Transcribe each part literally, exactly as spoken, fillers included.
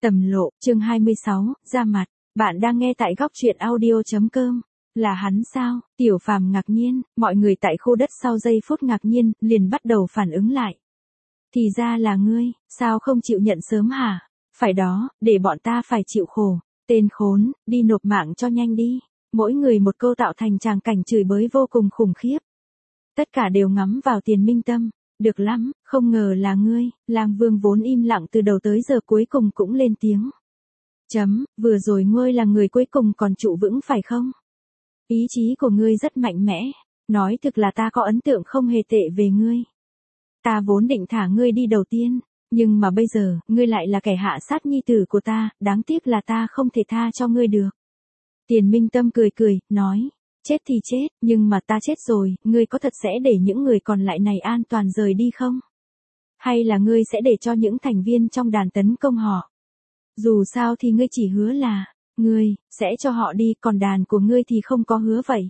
Tầm lộ, chương hai mươi sáu, ra mặt. Bạn đang nghe tại góc truyện audio.com. Là hắn sao? Tiểu Phàm ngạc nhiên, mọi người tại khu đất sau giây phút ngạc nhiên, liền bắt đầu phản ứng lại. Thì ra là ngươi, sao không chịu nhận sớm hả? Phải đó, để bọn ta phải chịu khổ. Tên khốn, đi nộp mạng cho nhanh đi. Mỗi người một câu tạo thành tràng cảnh chửi bới vô cùng khủng khiếp. Tất cả đều ngắm vào Tiền Minh Tâm. Được lắm, không ngờ là ngươi. Lang Vương vốn im lặng từ đầu tới giờ cuối cùng cũng lên tiếng. Chấm, vừa rồi ngươi là người cuối cùng còn trụ vững phải không? Ý chí của ngươi rất mạnh mẽ. Nói thực là ta có ấn tượng không hề tệ về ngươi. Ta vốn định thả ngươi đi đầu tiên. Nhưng mà bây giờ, ngươi lại là kẻ hạ sát nhi tử của ta. Đáng tiếc là ta không thể tha cho ngươi được. Tiền Minh Tâm cười cười, nói. Chết thì chết, nhưng mà ta chết rồi, ngươi có thật sẽ để những người còn lại này an toàn rời đi không? Hay là ngươi sẽ để cho những thành viên trong đàn tấn công họ? Dù sao thì ngươi chỉ hứa là, ngươi, sẽ cho họ đi, còn đàn của ngươi thì không có hứa vậy.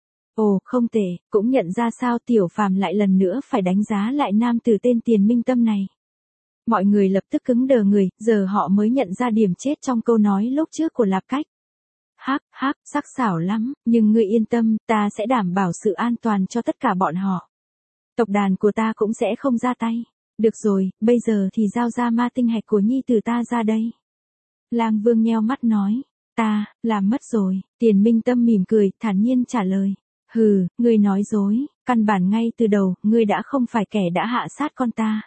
Ồ, không tệ, cũng nhận ra sao Tiểu Phàm lại lần nữa phải đánh giá lại nam tử tên Tiền Minh Tâm này. Mọi người lập tức cứng đờ người, giờ họ mới nhận ra điểm chết trong câu nói lúc trước của Lạp Cách. Hắc, hắc, sắc sảo lắm, nhưng ngươi yên tâm, ta sẽ đảm bảo sự an toàn cho tất cả bọn họ. Tộc đàn của ta cũng sẽ không ra tay. Được rồi, bây giờ thì giao ra ma tinh hạch của nhi tử ta ra đây. Lang Vương nheo mắt nói, ta, làm mất rồi. Tiền Minh Tâm mỉm cười, thản nhiên trả lời. Hừ, ngươi nói dối, căn bản ngay từ đầu, ngươi đã không phải kẻ đã hạ sát con ta.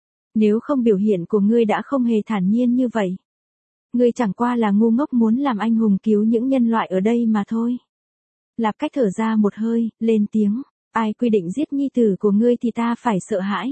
Nếu không biểu hiện của ngươi đã không hề thản nhiên như vậy. Ngươi chẳng qua là ngu ngốc muốn làm anh hùng cứu những nhân loại ở đây mà thôi. Lạp Cách thở ra một hơi, lên tiếng. Ai quy định giết nhi tử của ngươi thì ta phải sợ hãi.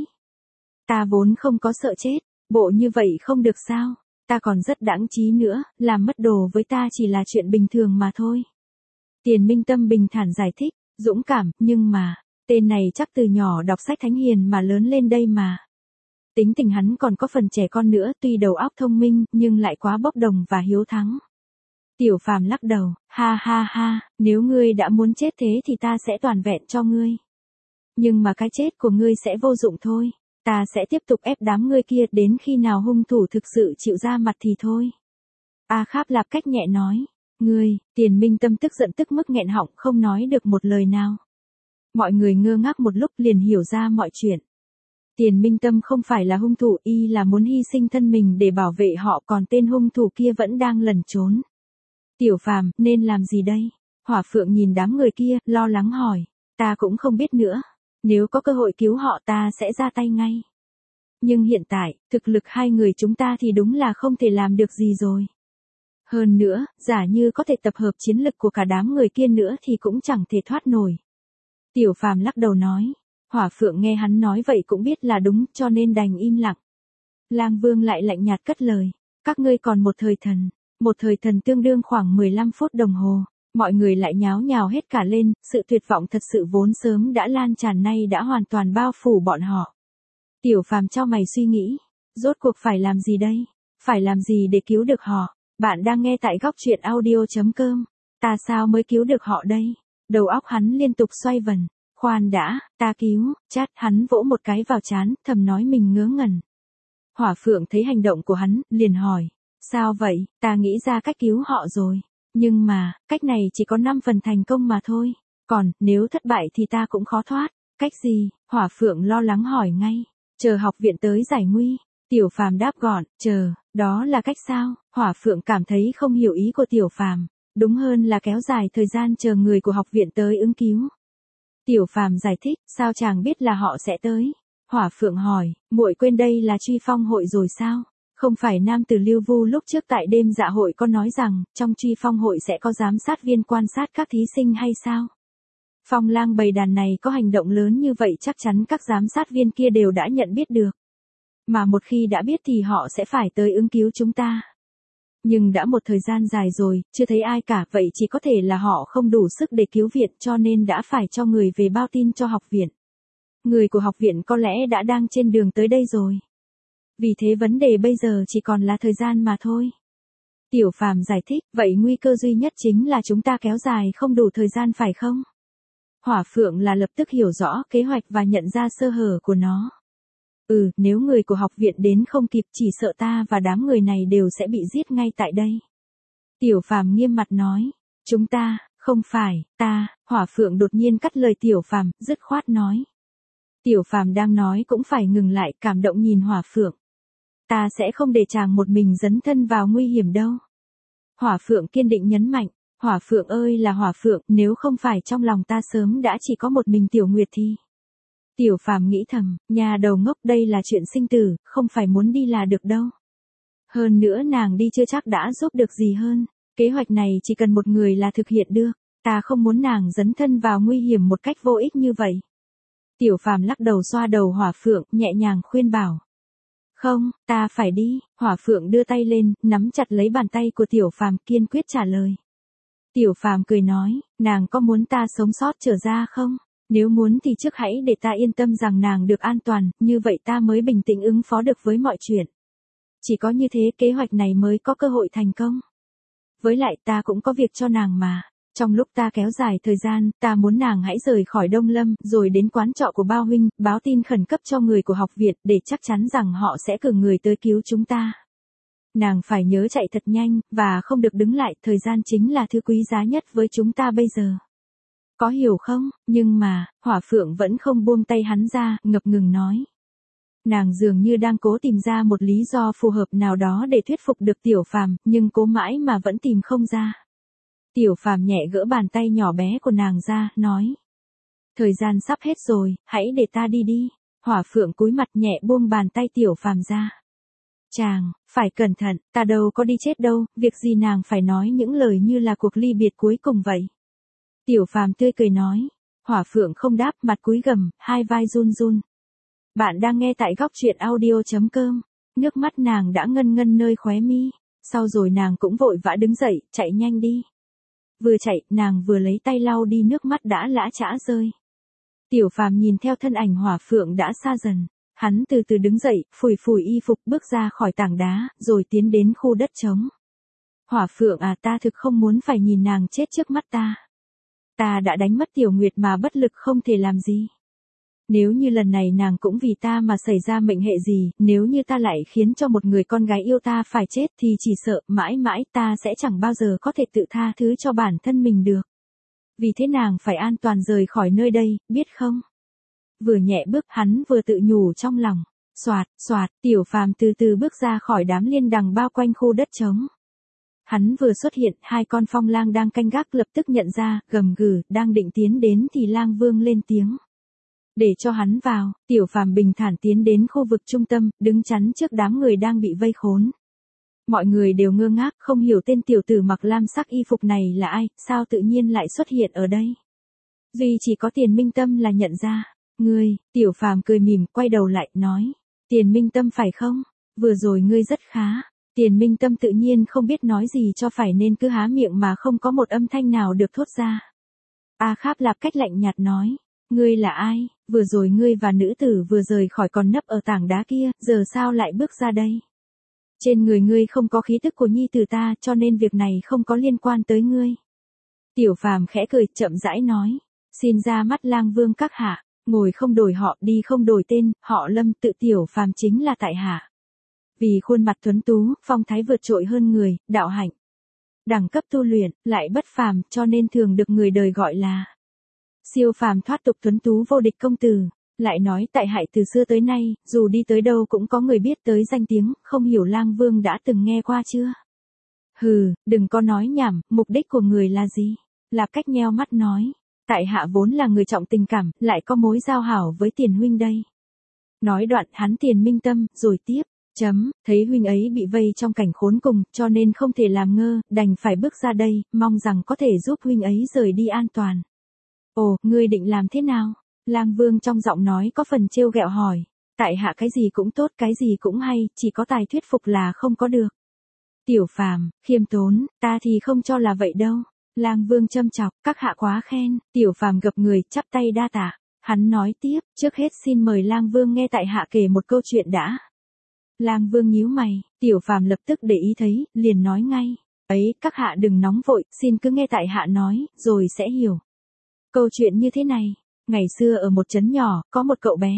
Ta vốn không có sợ chết, bộ như vậy không được sao. Ta còn rất đãng trí nữa, làm mất đồ với ta chỉ là chuyện bình thường mà thôi. Tiền Minh Tâm bình thản giải thích, dũng cảm, nhưng mà, tên này chắc từ nhỏ đọc sách thánh hiền mà lớn lên đây mà. Tính tình hắn còn có phần trẻ con nữa, tuy đầu óc thông minh, nhưng lại quá bốc đồng và hiếu thắng. Tiểu Phàm lắc đầu, ha ha ha, nếu ngươi đã muốn chết thế thì ta sẽ toàn vẹn cho ngươi. Nhưng mà cái chết của ngươi sẽ vô dụng thôi, ta sẽ tiếp tục ép đám ngươi kia đến khi nào hung thủ thực sự chịu ra mặt thì thôi. A Kháp Lạp Cách nhẹ nói, ngươi, Tiền Minh Tâm tức giận tức mức nghẹn họng không nói được một lời nào. Mọi người ngơ ngác một lúc liền hiểu ra mọi chuyện. Tiền Minh Tâm không phải là hung thủ, y là muốn hy sinh thân mình để bảo vệ họ, còn tên hung thủ kia vẫn đang lẩn trốn. Tiểu Phàm, nên làm gì đây? Hỏa Phượng nhìn đám người kia, lo lắng hỏi. Ta cũng không biết nữa. Nếu có cơ hội cứu họ ta sẽ ra tay ngay. Nhưng hiện tại, thực lực hai người chúng ta thì đúng là không thể làm được gì rồi. Hơn nữa, giả như có thể tập hợp chiến lực của cả đám người kia nữa thì cũng chẳng thể thoát nổi. Tiểu Phàm lắc đầu nói. Hỏa Phượng nghe hắn nói vậy cũng biết là đúng, cho nên đành im lặng. Lang Vương lại lạnh nhạt cất lời. Các ngươi còn một thời thần. Một thời thần tương đương khoảng mười lăm phút đồng hồ. Mọi người lại nháo nhào hết cả lên, sự tuyệt vọng thật sự vốn sớm đã lan tràn nay đã hoàn toàn bao phủ bọn họ. Tiểu Phàm chau mày suy nghĩ. Rốt cuộc phải làm gì đây? Phải làm gì để cứu được họ? Bạn đang nghe tại góc truyện audio.com. Ta sao mới cứu được họ đây? Đầu óc hắn liên tục xoay vần. Khoan đã, ta cứu, chát, hắn vỗ một cái vào trán, thầm nói mình ngớ ngẩn. Hỏa Phượng thấy hành động của hắn, liền hỏi. Sao vậy, ta nghĩ ra cách cứu họ rồi. Nhưng mà, cách này chỉ có năm phần thành công mà thôi. Còn, nếu thất bại thì ta cũng khó thoát. Cách gì? Hỏa Phượng lo lắng hỏi ngay. Chờ học viện tới giải nguy. Tiểu Phàm đáp gọn, chờ, đó là cách sao? Hỏa Phượng cảm thấy không hiểu ý của Tiểu Phàm. Đúng hơn là kéo dài thời gian chờ người của học viện tới ứng cứu. Tiểu Phàm giải thích, sao chàng biết là họ sẽ tới? Hỏa Phượng hỏi, muội quên đây là truy phong hội rồi sao? Không phải nam tử Lưu Vu lúc trước tại đêm dạ hội có nói rằng, trong truy phong hội sẽ có giám sát viên quan sát các thí sinh hay sao? Phong lang bầy đàn này có hành động lớn như vậy chắc chắn các giám sát viên kia đều đã nhận biết được. Mà một khi đã biết thì họ sẽ phải tới ứng cứu chúng ta. Nhưng đã một thời gian dài rồi, chưa thấy ai cả, vậy chỉ có thể là họ không đủ sức để cứu viện cho nên đã phải cho người về bao tin cho học viện. Người của học viện có lẽ đã đang trên đường tới đây rồi. Vì thế vấn đề bây giờ chỉ còn là thời gian mà thôi. Tiểu Phàm giải thích, vậy nguy cơ duy nhất chính là chúng ta kéo dài không đủ thời gian phải không? Hỏa Phượng là lập tức hiểu rõ kế hoạch và nhận ra sơ hở của nó. Ừ, nếu người của học viện đến không kịp chỉ sợ ta và đám người này đều sẽ bị giết ngay tại đây. Tiểu Phàm nghiêm mặt nói. Chúng ta, không phải, ta, Hỏa Phượng đột nhiên cắt lời Tiểu Phàm, dứt khoát nói. Tiểu Phàm đang nói cũng phải ngừng lại, cảm động nhìn Hỏa Phượng. Ta sẽ không để chàng một mình dấn thân vào nguy hiểm đâu. Hỏa Phượng kiên định nhấn mạnh. Hỏa Phượng ơi là Hỏa Phượng, nếu không phải trong lòng ta sớm đã chỉ có một mình Tiểu Nguyệt thì. Tiểu Phàm nghĩ thầm, nhà đầu ngốc, đây là chuyện sinh tử, không phải muốn đi là được đâu. Hơn nữa nàng đi chưa chắc đã giúp được gì hơn. Kế hoạch này chỉ cần một người là thực hiện được. Ta không muốn nàng dấn thân vào nguy hiểm một cách vô ích như vậy. Tiểu Phàm lắc đầu xoa đầu Hỏa Phượng, nhẹ nhàng khuyên bảo. Không, ta phải đi. Hỏa Phượng đưa tay lên, nắm chặt lấy bàn tay của Tiểu Phàm, kiên quyết trả lời. Tiểu Phàm cười nói, nàng có muốn ta sống sót trở ra không? Nếu muốn thì trước hãy để ta yên tâm rằng nàng được an toàn, như vậy ta mới bình tĩnh ứng phó được với mọi chuyện. Chỉ có như thế kế hoạch này mới có cơ hội thành công. Với lại ta cũng có việc cho nàng mà. Trong lúc ta kéo dài thời gian, ta muốn nàng hãy rời khỏi Đông Lâm, rồi đến quán trọ của Bao huynh, báo tin khẩn cấp cho người của học viện, để chắc chắn rằng họ sẽ cử người tới cứu chúng ta. Nàng phải nhớ chạy thật nhanh, và không được đứng lại, thời gian chính là thứ quý giá nhất với chúng ta bây giờ. Có hiểu không? Nhưng mà, Hỏa Phượng vẫn không buông tay hắn ra, ngập ngừng nói. Nàng dường như đang cố tìm ra một lý do phù hợp nào đó để thuyết phục được Tiểu Phàm, nhưng cố mãi mà vẫn tìm không ra. Tiểu Phàm nhẹ gỡ bàn tay nhỏ bé của nàng ra, nói. Thời gian sắp hết rồi, hãy để ta đi đi. Hỏa Phượng cúi mặt nhẹ buông bàn tay Tiểu Phàm ra. Chàng, phải cẩn thận, ta đâu có đi chết đâu, việc gì nàng phải nói những lời như là cuộc ly biệt cuối cùng vậy. Tiểu Phàm tươi cười nói. Hỏa Phượng không đáp, mặt cúi gằm, hai vai run run. Bạn đang nghe tại góc truyện audio chấm com. Nước mắt nàng đã ngân ngân nơi khóe mi. Sau rồi nàng cũng vội vã đứng dậy, chạy nhanh đi. Vừa chạy, nàng vừa lấy tay lau đi nước mắt đã lã chã rơi. Tiểu Phàm nhìn theo thân ảnh Hỏa Phượng đã xa dần. Hắn từ từ đứng dậy, phủi phủi y phục, bước ra khỏi tảng đá, rồi tiến đến khu đất trống. Hỏa Phượng à, ta thực không muốn phải nhìn nàng chết trước mắt ta. Ta đã đánh mất Tiểu Nguyệt mà bất lực không thể làm gì. Nếu như lần này nàng cũng vì ta mà xảy ra mệnh hệ gì, nếu như ta lại khiến cho một người con gái yêu ta phải chết thì chỉ sợ mãi mãi ta sẽ chẳng bao giờ có thể tự tha thứ cho bản thân mình được. Vì thế nàng phải an toàn rời khỏi nơi đây, biết không? Vừa nhẹ bước hắn vừa tự nhủ trong lòng. Soạt, soạt, Tiểu Phàm từ từ bước ra khỏi đám liên đằng bao quanh khu đất trống. Hắn vừa xuất hiện, hai con phong lang đang canh gác lập tức nhận ra, gầm gừ, đang định tiến đến thì Lang Vương lên tiếng. Để cho hắn vào, Tiểu Phàm bình thản tiến đến khu vực trung tâm, đứng chắn trước đám người đang bị vây khốn. Mọi người đều ngơ ngác, không hiểu tên tiểu tử mặc lam sắc y phục này là ai, sao tự nhiên lại xuất hiện ở đây. Duy chỉ có Tiền Minh Tâm là nhận ra. Ngươi, Tiểu Phàm cười mỉm, quay đầu lại, nói. Tiền Minh Tâm phải không? Vừa rồi ngươi rất khá. Tiền Minh Tâm tự nhiên không biết nói gì cho phải nên cứ há miệng mà không có một âm thanh nào được thốt ra. A Kháp Lạp cách lạnh nhạt nói. Ngươi là ai? Vừa rồi ngươi và nữ tử vừa rời khỏi còn nấp ở tảng đá kia, giờ sao lại bước ra đây? Trên người ngươi không có khí tức của nhi tử ta, cho nên việc này không có liên quan tới ngươi. Tiểu Phàm khẽ cười, chậm rãi nói. Xin ra mắt Lang Vương các hạ, ngồi không đổi họ, đi không đổi tên, họ Lâm, tự Tiểu Phàm chính là tại hạ. Vì khuôn mặt tuấn tú, phong thái vượt trội hơn người, đạo hạnh, đẳng cấp tu luyện, lại bất phàm, cho nên thường được người đời gọi là siêu phàm thoát tục tuấn tú vô địch công tử. Lại nói tại hại từ xưa tới nay, dù đi tới đâu cũng có người biết tới danh tiếng, không hiểu Lang Vương đã từng nghe qua chưa? Hừ, đừng có nói nhảm, mục đích của người là gì? Lạp Cách nheo mắt nói. Tại hạ vốn là người trọng tình cảm, lại có mối giao hảo với Tiền huynh đây. Nói đoạn hắn Tiền Minh Tâm, rồi tiếp. Chấm, thấy huynh ấy bị vây trong cảnh khốn cùng, cho nên không thể làm ngơ, đành phải bước ra đây, mong rằng có thể giúp huynh ấy rời đi an toàn. Ồ, ngươi định làm thế nào? Lang Vương trong giọng nói có phần trêu ghẹo hỏi. Tại hạ cái gì cũng tốt, cái gì cũng hay, chỉ có tài thuyết phục là không có được. Tiểu Phàm, khiêm tốn, ta thì không cho là vậy đâu. Lang Vương châm chọc, các hạ quá khen. Tiểu Phàm gập người, chắp tay đa tạ. Hắn nói tiếp, trước hết xin mời Lang Vương nghe tại hạ kể một câu chuyện đã. Lang Vương nhíu mày, Tiểu Phàm lập tức để ý thấy, liền nói ngay. Ấy, các hạ đừng nóng vội, xin cứ nghe tại hạ nói, rồi sẽ hiểu. Câu chuyện như thế này, ngày xưa ở một trấn nhỏ, có một cậu bé.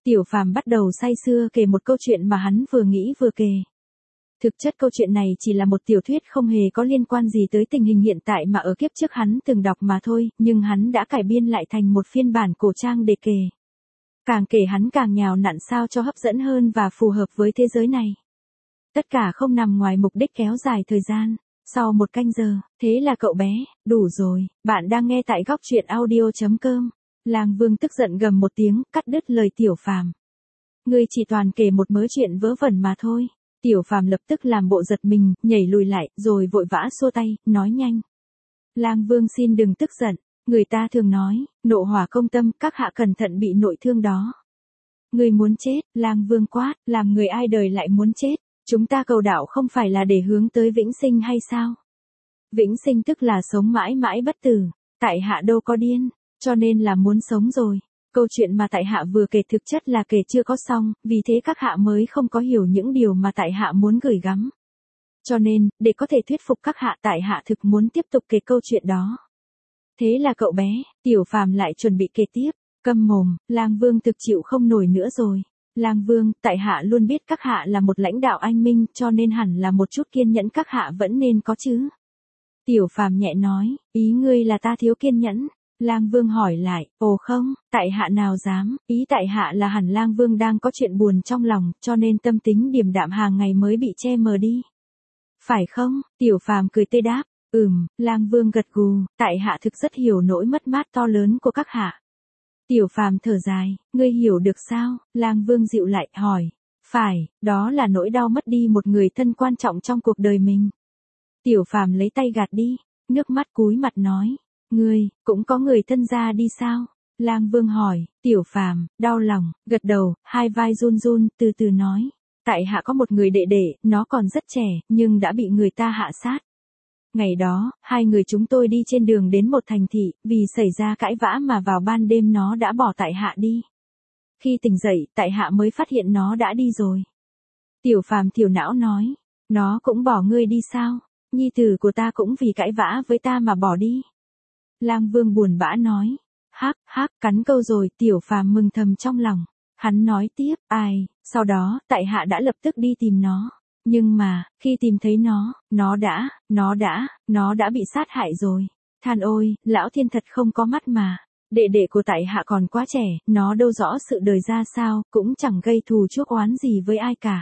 Tiểu Phàm bắt đầu say sưa kể một câu chuyện mà hắn vừa nghĩ vừa kể. Thực chất câu chuyện này chỉ là một tiểu thuyết không hề có liên quan gì tới tình hình hiện tại mà ở kiếp trước hắn từng đọc mà thôi, nhưng hắn đã cải biên lại thành một phiên bản cổ trang để kể. Càng kể hắn càng nhào nặn sao cho hấp dẫn hơn và phù hợp với thế giới này. Tất cả không nằm ngoài mục đích kéo dài thời gian. Sau một canh giờ, thế là cậu bé, đủ rồi, bạn đang nghe tại góc truyện audio chấm com. Lang Vương tức giận gầm một tiếng, cắt đứt lời Tiểu Phàm. Ngươi chỉ toàn kể một mớ chuyện vớ vẩn mà thôi. Tiểu Phàm lập tức làm bộ giật mình, nhảy lùi lại, rồi vội vã xua tay, nói nhanh. Lang Vương xin đừng tức giận, người ta thường nói, nộ hỏa công tâm, các hạ cẩn thận bị nội thương đó. Ngươi muốn chết, Lang Vương quát, làm người ai đời lại muốn chết. Chúng ta cầu đạo không phải là để hướng tới vĩnh sinh hay sao? Vĩnh sinh tức là sống mãi mãi bất tử, tại hạ đâu có điên, cho nên là muốn sống rồi. Câu chuyện mà tại hạ vừa kể thực chất là kể chưa có xong, vì thế các hạ mới không có hiểu những điều mà tại hạ muốn gửi gắm. Cho nên, để có thể thuyết phục các hạ tại hạ thực muốn tiếp tục kể câu chuyện đó. Thế là cậu bé, Tiểu Phàm lại chuẩn bị kể tiếp, câm mồm, Lang Vương thực chịu không nổi nữa rồi. Lang Vương, tại hạ luôn biết các hạ là một lãnh đạo anh minh, cho nên hẳn là một chút kiên nhẫn các hạ vẫn nên có chứ. Tiểu Phàm nhẹ nói, ý ngươi là ta thiếu kiên nhẫn. Lang Vương hỏi lại, ồ không, tại hạ nào dám, ý tại hạ là hẳn Lang Vương đang có chuyện buồn trong lòng, cho nên tâm tính điềm đạm hàng ngày mới bị che mờ đi. Phải không? Tiểu Phàm cười tươi đáp, ừm, Lang Vương gật gù, tại hạ thực rất hiểu nỗi mất mát to lớn của các hạ. Tiểu Phàm thở dài, ngươi hiểu được sao? Lang Vương dịu lại, hỏi. Phải, đó là nỗi đau mất đi một người thân quan trọng trong cuộc đời mình. Tiểu Phàm lấy tay gạt đi, nước mắt cúi mặt nói. Ngươi, cũng có người thân ra đi sao? Lang Vương hỏi, Tiểu Phàm, đau lòng, gật đầu, hai vai run run, từ từ nói. Tại hạ có một người đệ đệ, nó còn rất trẻ, nhưng đã bị người ta hạ sát. Ngày đó, hai người chúng tôi đi trên đường đến một thành thị, vì xảy ra cãi vã mà vào ban đêm nó đã bỏ tại hạ đi. Khi tỉnh dậy, tại hạ mới phát hiện nó đã đi rồi. Tiểu Phàm thiểu não nói, nó cũng bỏ ngươi đi sao? Nhi tử của ta cũng vì cãi vã với ta mà bỏ đi. Lang Vương buồn bã nói, hắc hắc, cắn câu rồi. Tiểu Phàm mừng thầm trong lòng. Hắn nói tiếp, ai, sau đó, tại hạ đã lập tức đi tìm nó. Nhưng mà, khi tìm thấy nó, nó đã, nó đã, nó đã bị sát hại rồi. Than ôi, lão thiên thật không có mắt mà. Đệ đệ của tại hạ còn quá trẻ, nó đâu rõ sự đời ra sao, cũng chẳng gây thù chuốc oán gì với ai cả.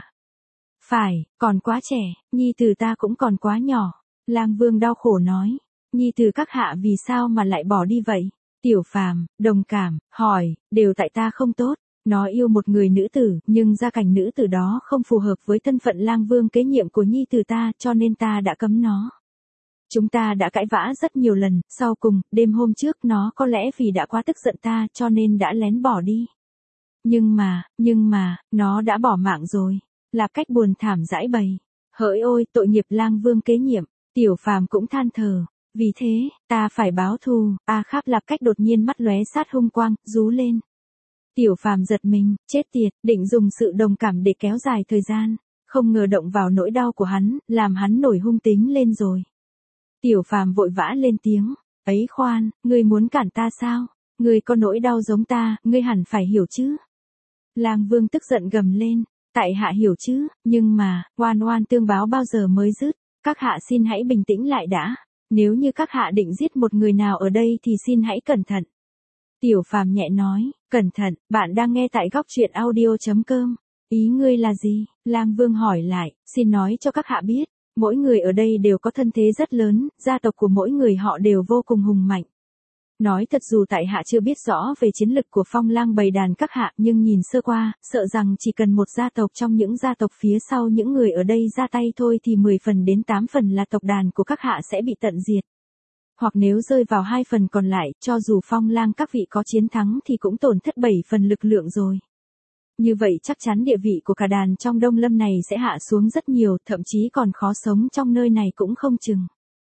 Phải, còn quá trẻ, nhi tử ta cũng còn quá nhỏ. Lang Vương đau khổ nói, nhi tử các hạ vì sao mà lại bỏ đi vậy? Tiểu Phàm, đồng cảm, hỏi, đều tại ta không tốt. Nó yêu một người nữ tử, nhưng gia cảnh nữ tử đó không phù hợp với thân phận Lang Vương kế nhiệm của nhi tử ta, cho nên ta đã cấm nó. Chúng ta đã cãi vã rất nhiều lần, sau cùng, đêm hôm trước nó có lẽ vì đã quá tức giận ta, cho nên đã lén bỏ đi. Nhưng mà, nhưng mà, nó đã bỏ mạng rồi. Là cách buồn thảm dãi bày. Hỡi ôi, tội nghiệp Lang Vương kế nhiệm. Tiểu Phàm cũng than thở. Vì thế, ta phải báo thù. A Kháp Lạp Cách đột nhiên mắt lóe sát hung quang, rú lên. Tiểu Phàm giật mình, chết tiệt, định dùng sự đồng cảm để kéo dài thời gian, không ngờ động vào nỗi đau của hắn, làm hắn nổi hung tính lên rồi. Tiểu Phàm vội vã lên tiếng, ấy khoan, ngươi muốn cản ta sao? Ngươi có nỗi đau giống ta, ngươi hẳn phải hiểu chứ? Lang Vương tức giận gầm lên, tại hạ hiểu chứ, nhưng mà, oan oan tương báo bao giờ mới dứt, các hạ xin hãy bình tĩnh lại đã, nếu như các hạ định giết một người nào ở đây thì xin hãy cẩn thận. Tiểu Phàm nhẹ nói, cẩn thận, bạn đang nghe tại góc truyện audio chấm com. Ý ngươi là gì? Lang Vương hỏi lại, xin nói cho các hạ biết, mỗi người ở đây đều có thân thế rất lớn, gia tộc của mỗi người họ đều vô cùng hùng mạnh. Nói thật dù tại hạ chưa biết rõ về chiến lực của Phong Lang bầy đàn các hạ, nhưng nhìn sơ qua, sợ rằng chỉ cần một gia tộc trong những gia tộc phía sau những người ở đây ra tay thôi thì mười phần đến tám phần là tộc đàn của các hạ sẽ bị tận diệt. Hoặc nếu rơi vào hai phần còn lại, cho dù Phong Lang các vị có chiến thắng thì cũng tổn thất bảy phần lực lượng rồi. Như vậy chắc chắn địa vị của cả đàn trong Đông Lâm này sẽ hạ xuống rất nhiều, thậm chí còn khó sống trong nơi này cũng không chừng.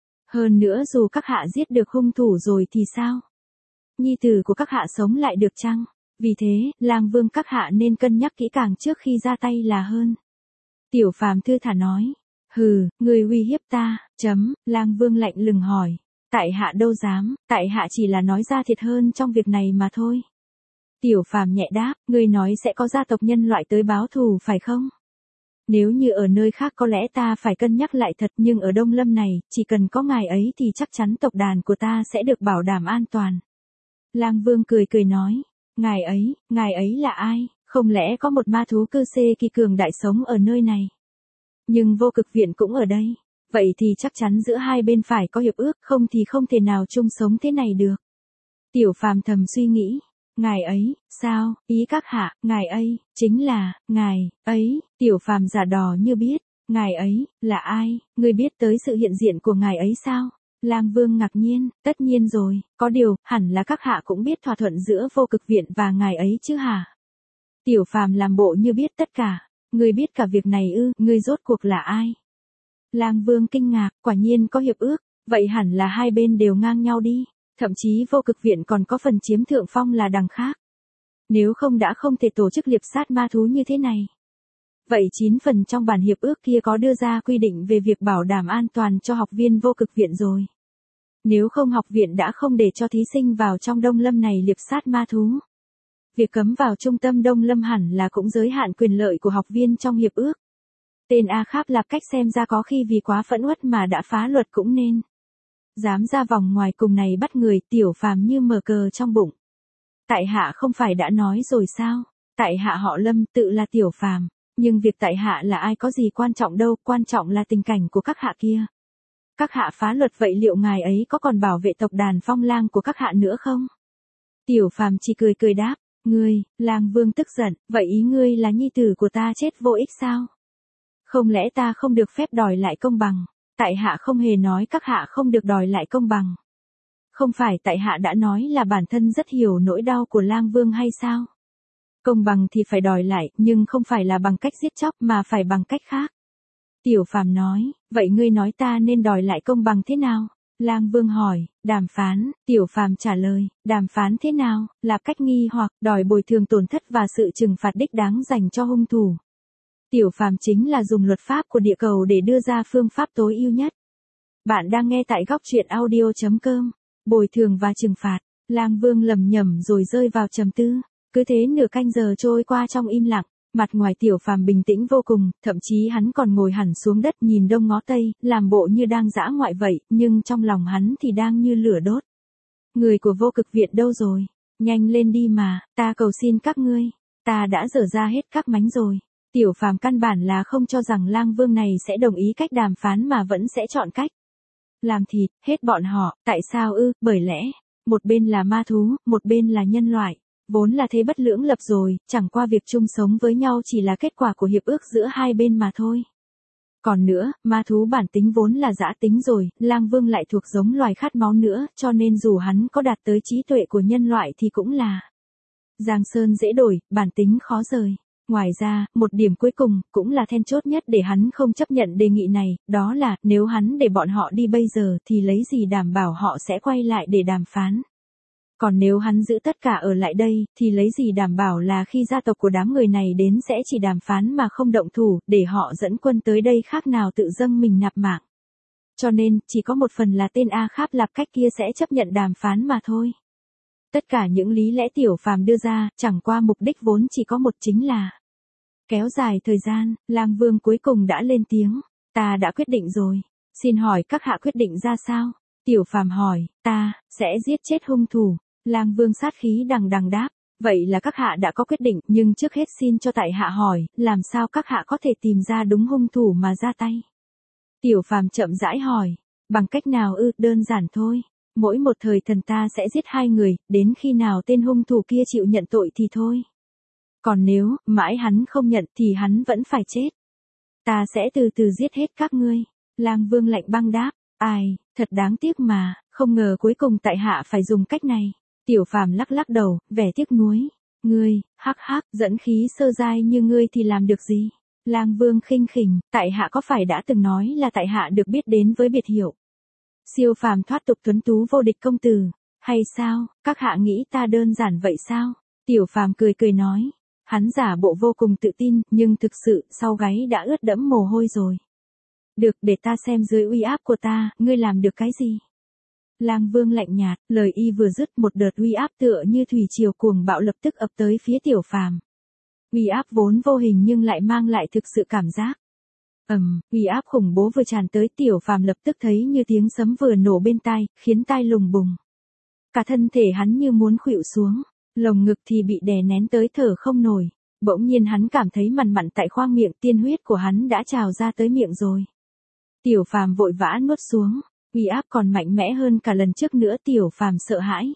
Hơn nữa dù các hạ giết được hung thủ rồi thì sao? Nhi tử của các hạ sống lại được chăng? Vì thế, Lang Vương các hạ nên cân nhắc kỹ càng trước khi ra tay là hơn. Tiểu Phàm thư thả nói, hừ, người uy hiếp ta, chấm, Lang Vương lạnh lùng hỏi. Tại hạ đâu dám, tại hạ chỉ là nói ra thiệt hơn trong việc này mà thôi. Tiểu Phàm nhẹ đáp, ngươi nói sẽ có gia tộc nhân loại tới báo thù phải không? Nếu như ở nơi khác có lẽ ta phải cân nhắc lại thật, nhưng ở Đông Lâm này, chỉ cần có ngài ấy thì chắc chắn tộc đàn của ta sẽ được bảo đảm an toàn. Lang Vương cười cười nói, ngài ấy, ngài ấy là ai, không lẽ có một ma thú cư xê kỳ cường đại sống ở nơi này? Nhưng vô cực viện cũng ở đây, vậy thì chắc chắn giữa hai bên phải có hiệp ước, không thì không thể nào chung sống thế này được. Tiểu Phàm thầm suy nghĩ, ngài ấy, sao, ý các hạ, ngài ấy, chính là, ngài, ấy, Tiểu Phàm giả đò như biết, ngài ấy, là ai, ngươi biết tới sự hiện diện của ngài ấy sao? Lang Vương ngạc nhiên, tất nhiên rồi, có điều, hẳn là các hạ cũng biết thỏa thuận giữa vô cực viện và ngài ấy chứ hả? Tiểu Phàm làm bộ như biết tất cả, ngươi biết cả việc này ư, ngươi rốt cuộc là ai? Lang Vương kinh ngạc, quả nhiên có hiệp ước, vậy hẳn là hai bên đều ngang nhau đi. Thậm chí vô cực viện còn có phần chiếm thượng phong là đằng khác. Nếu không đã không thể tổ chức liệp sát ma thú như thế này. Vậy chín phần trong bản hiệp ước kia có đưa ra quy định về việc bảo đảm an toàn cho học viên vô cực viện rồi. Nếu không học viện đã không để cho thí sinh vào trong Đông Lâm này liệp sát ma thú. Việc cấm vào trung tâm Đông Lâm hẳn là cũng giới hạn quyền lợi của học viên trong hiệp ước. Tên A Kháp Lạp Cách xem ra có khi vì quá phẫn uất mà đã phá luật cũng nên. Dám ra vòng ngoài cùng này bắt người, Tiểu Phàm như mở cờ trong bụng. Tại hạ không phải đã nói rồi sao, tại hạ họ Lâm, tự là Tiểu Phàm, nhưng việc tại hạ là ai có gì quan trọng đâu, quan trọng là tình cảnh của các hạ kia. Các hạ phá luật vậy liệu ngài ấy có còn bảo vệ tộc đàn Phong Lang của các hạ nữa không? Tiểu Phàm chỉ cười cười đáp, ngươi, Lang Vương tức giận, vậy ý ngươi là nhi tử của ta chết vô ích sao? Không lẽ ta không được phép đòi lại công bằng? Tại hạ không hề nói các hạ không được đòi lại công bằng. Không phải tại hạ đã nói là bản thân rất hiểu nỗi đau của Lang Vương hay sao? Công bằng thì phải đòi lại, nhưng không phải là bằng cách giết chóc mà phải bằng cách khác. Tiểu Phàm nói, vậy ngươi nói ta nên đòi lại công bằng thế nào? Lang Vương hỏi, đàm phán, Tiểu Phàm trả lời, đàm phán thế nào, là cách nghi hoặc đòi bồi thường tổn thất và sự trừng phạt đích đáng dành cho hung thủ. Tiểu Phàm chính là dùng luật pháp của địa cầu để đưa ra phương pháp tối ưu nhất. Bạn đang nghe tại góc truyện audio chấm com. Bồi thường và trừng phạt. Lang Vương lẩm nhẩm rồi rơi vào trầm tư. Cứ thế nửa canh giờ trôi qua trong im lặng. Mặt ngoài Tiểu Phàm bình tĩnh vô cùng, thậm chí hắn còn ngồi hẳn xuống đất nhìn đông ngó tây, làm bộ như đang dã ngoại vậy, nhưng trong lòng hắn thì đang như lửa đốt. Người của vô cực viện đâu rồi? Nhanh lên đi mà, ta cầu xin các ngươi. Ta đã dở ra hết các mánh rồi. Tiểu Phàm căn bản là không cho rằng Lang Vương này sẽ đồng ý cách đàm phán mà vẫn sẽ chọn cách làm thịt hết bọn họ, tại sao ư? Bởi lẽ, một bên là ma thú, một bên là nhân loại, vốn là thế bất lưỡng lập rồi, chẳng qua việc chung sống với nhau chỉ là kết quả của hiệp ước giữa hai bên mà thôi. Còn nữa, ma thú bản tính vốn là dã tính rồi, Lang Vương lại thuộc giống loài khát máu nữa, cho nên dù hắn có đạt tới trí tuệ của nhân loại thì cũng là giang sơn dễ đổi, bản tính khó rời. Ngoài ra, một điểm cuối cùng, cũng là then chốt nhất để hắn không chấp nhận đề nghị này, đó là, nếu hắn để bọn họ đi bây giờ thì lấy gì đảm bảo họ sẽ quay lại để đàm phán. Còn nếu hắn giữ tất cả ở lại đây, thì lấy gì đảm bảo là khi gia tộc của đám người này đến sẽ chỉ đàm phán mà không động thủ, để họ dẫn quân tới đây khác nào tự dâng mình nạp mạng. Cho nên, chỉ có một phần là tên A Kháp Lạp Cách kia sẽ chấp nhận đàm phán mà thôi. Tất cả những lý lẽ Tiểu Phàm đưa ra, chẳng qua mục đích vốn chỉ có một, chính là kéo dài thời gian. Lang Vương cuối cùng đã lên tiếng, ta đã quyết định rồi, xin hỏi các hạ quyết định ra sao? Tiểu Phàm hỏi, ta sẽ giết chết hung thủ. Lang Vương sát khí đằng đằng đáp, vậy là các hạ đã có quyết định, nhưng trước hết xin cho tại hạ hỏi, làm sao các hạ có thể tìm ra đúng hung thủ mà ra tay? Tiểu Phàm chậm rãi hỏi, bằng cách nào ư? Đơn giản thôi. Mỗi một thời thần ta sẽ giết hai người, đến khi nào tên hung thủ kia chịu nhận tội thì thôi. Còn nếu, mãi hắn không nhận thì hắn vẫn phải chết. Ta sẽ từ từ giết hết các ngươi. Lang Vương lạnh băng đáp, ai, thật đáng tiếc mà, không ngờ cuối cùng tại hạ phải dùng cách này. Tiểu Phàm lắc lắc đầu, vẻ tiếc nuối. Ngươi, hắc hắc, dẫn khí sơ giai như ngươi thì làm được gì? Lang Vương khinh khỉnh, tại hạ có phải đã từng nói là tại hạ được biết đến với biệt hiệu siêu phàm thoát tục tuấn tú vô địch công tử, hay sao, các hạ nghĩ ta đơn giản vậy sao? Tiểu Phàm cười cười nói, hắn giả bộ vô cùng tự tin, nhưng thực sự, sau gáy đã ướt đẫm mồ hôi rồi. Được, để ta xem dưới uy áp của ta, ngươi làm được cái gì? Lang Vương lạnh nhạt, lời y vừa dứt một đợt uy áp tựa như thủy triều cuồng bạo lập tức ập tới phía Tiểu Phàm. Uy áp vốn vô hình nhưng lại mang lại thực sự cảm giác. Ầm, uy áp khủng bố vừa tràn tới Tiểu Phàm lập tức thấy như tiếng sấm vừa nổ bên tai, khiến tai lùng bùng. Cả thân thể hắn như muốn khuỵu xuống, lồng ngực thì bị đè nén tới thở không nổi. Bỗng nhiên hắn cảm thấy mằn mặn tại khoang miệng, tiên huyết của hắn đã trào ra tới miệng rồi. Tiểu Phàm vội vã nuốt xuống, uy áp còn mạnh mẽ hơn cả lần trước nữa. Tiểu Phàm sợ hãi.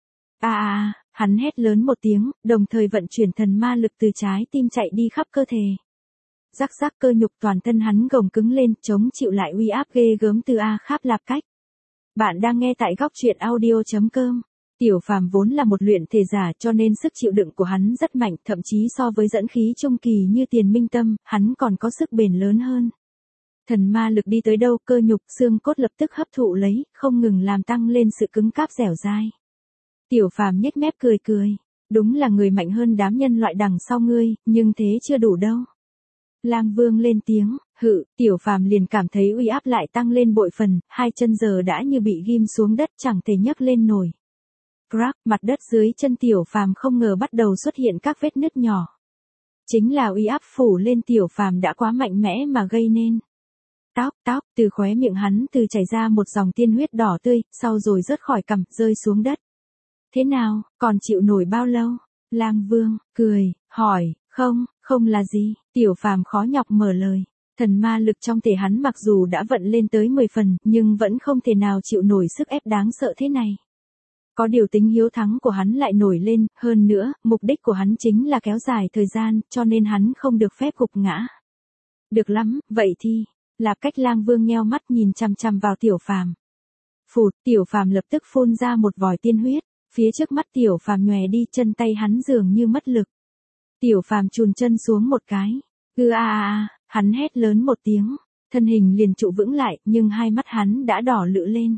A a, hắn hét lớn một tiếng, đồng thời vận chuyển thần ma lực từ trái tim chạy đi khắp cơ thể. Rắc rắc cơ nhục toàn thân hắn gồng cứng lên, chống chịu lại uy áp ghê gớm từ A Kháp Lạp Cách. Bạn đang nghe tại góc truyện audio chấm com. Tiểu Phàm vốn là một luyện thể giả cho nên sức chịu đựng của hắn rất mạnh, thậm chí so với dẫn khí trung kỳ như Tiền Minh Tâm, hắn còn có sức bền lớn hơn. Thần ma lực đi tới đâu, cơ nhục, xương cốt lập tức hấp thụ lấy, không ngừng làm tăng lên sự cứng cáp dẻo dai. Tiểu Phàm nhếch mép cười cười, đúng là người mạnh hơn đám nhân loại đằng sau ngươi, nhưng thế chưa đủ đâu. Lang Vương lên tiếng, hự, Tiểu Phàm liền cảm thấy uy áp lại tăng lên bội phần, hai chân giờ đã như bị ghim xuống đất chẳng thể nhấc lên nổi. Crack, mặt đất dưới chân Tiểu Phàm không ngờ bắt đầu xuất hiện các vết nứt nhỏ. Chính là uy áp phủ lên Tiểu Phàm đã quá mạnh mẽ mà gây nên. Tóc, tóc, từ khóe miệng hắn từ chảy ra một dòng tiên huyết đỏ tươi, sau rồi rớt khỏi cằm, rơi xuống đất. Thế nào, còn chịu nổi bao lâu? Lang Vương, cười, hỏi, không, không là gì, Tiểu Phàm khó nhọc mở lời. Thần ma lực trong thể hắn mặc dù đã vận lên tới mười phần, nhưng vẫn không thể nào chịu nổi sức ép đáng sợ thế này. Có điều tính hiếu thắng của hắn lại nổi lên, hơn nữa, mục đích của hắn chính là kéo dài thời gian, cho nên hắn không được phép gục ngã. Được lắm, vậy thì, Lạp Cách. Lang Vương nheo mắt nhìn chằm chằm vào Tiểu Phàm. Phụt, Tiểu Phàm lập tức phun ra một vòi tiên huyết, phía trước mắt Tiểu Phàm nhòe đi, chân tay hắn dường như mất lực. Tiểu Phàm chùn chân xuống một cái, ư a a, hắn hét lớn một tiếng, thân hình liền trụ vững lại, nhưng hai mắt hắn đã đỏ lựu lên.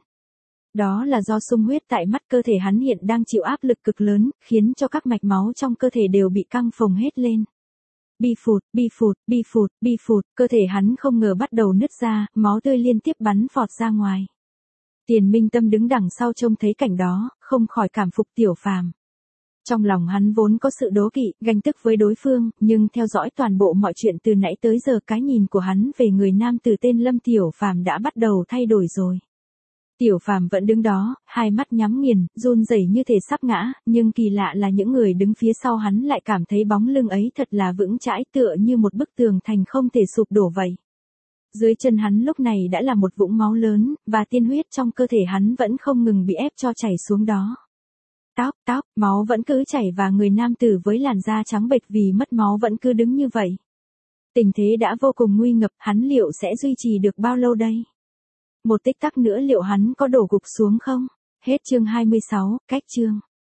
Đó là do xung huyết tại mắt, cơ thể hắn hiện đang chịu áp lực cực lớn, khiến cho các mạch máu trong cơ thể đều bị căng phồng hết lên. Bi phụt, bi phụt, bi phụt, bi phụt, cơ thể hắn không ngờ bắt đầu nứt ra, máu tươi liên tiếp bắn phọt ra ngoài. Tiền Minh Tâm đứng đằng sau trông thấy cảnh đó, không khỏi cảm phục Tiểu Phàm. Trong lòng hắn vốn có sự đố kỵ, ganh tức với đối phương, nhưng theo dõi toàn bộ mọi chuyện từ nãy tới giờ, cái nhìn của hắn về người nam tử tên Lâm Tiểu Phàm đã bắt đầu thay đổi rồi. Tiểu Phàm vẫn đứng đó, hai mắt nhắm nghiền, run rẩy như thể sắp ngã, nhưng kỳ lạ là những người đứng phía sau hắn lại cảm thấy bóng lưng ấy thật là vững chãi, tựa như một bức tường thành không thể sụp đổ vậy. Dưới chân hắn lúc này đã là một vũng máu lớn, và tiên huyết trong cơ thể hắn vẫn không ngừng bị ép cho chảy xuống đó. Tóc, tóc, máu vẫn cứ chảy và người nam tử với làn da trắng bệch vì mất máu vẫn cứ đứng như vậy. Tình thế đã vô cùng nguy ngập, hắn liệu sẽ duy trì được bao lâu đây? Một tích tắc nữa liệu hắn có đổ gục xuống không? Hết chương hai mươi sáu, cách chương.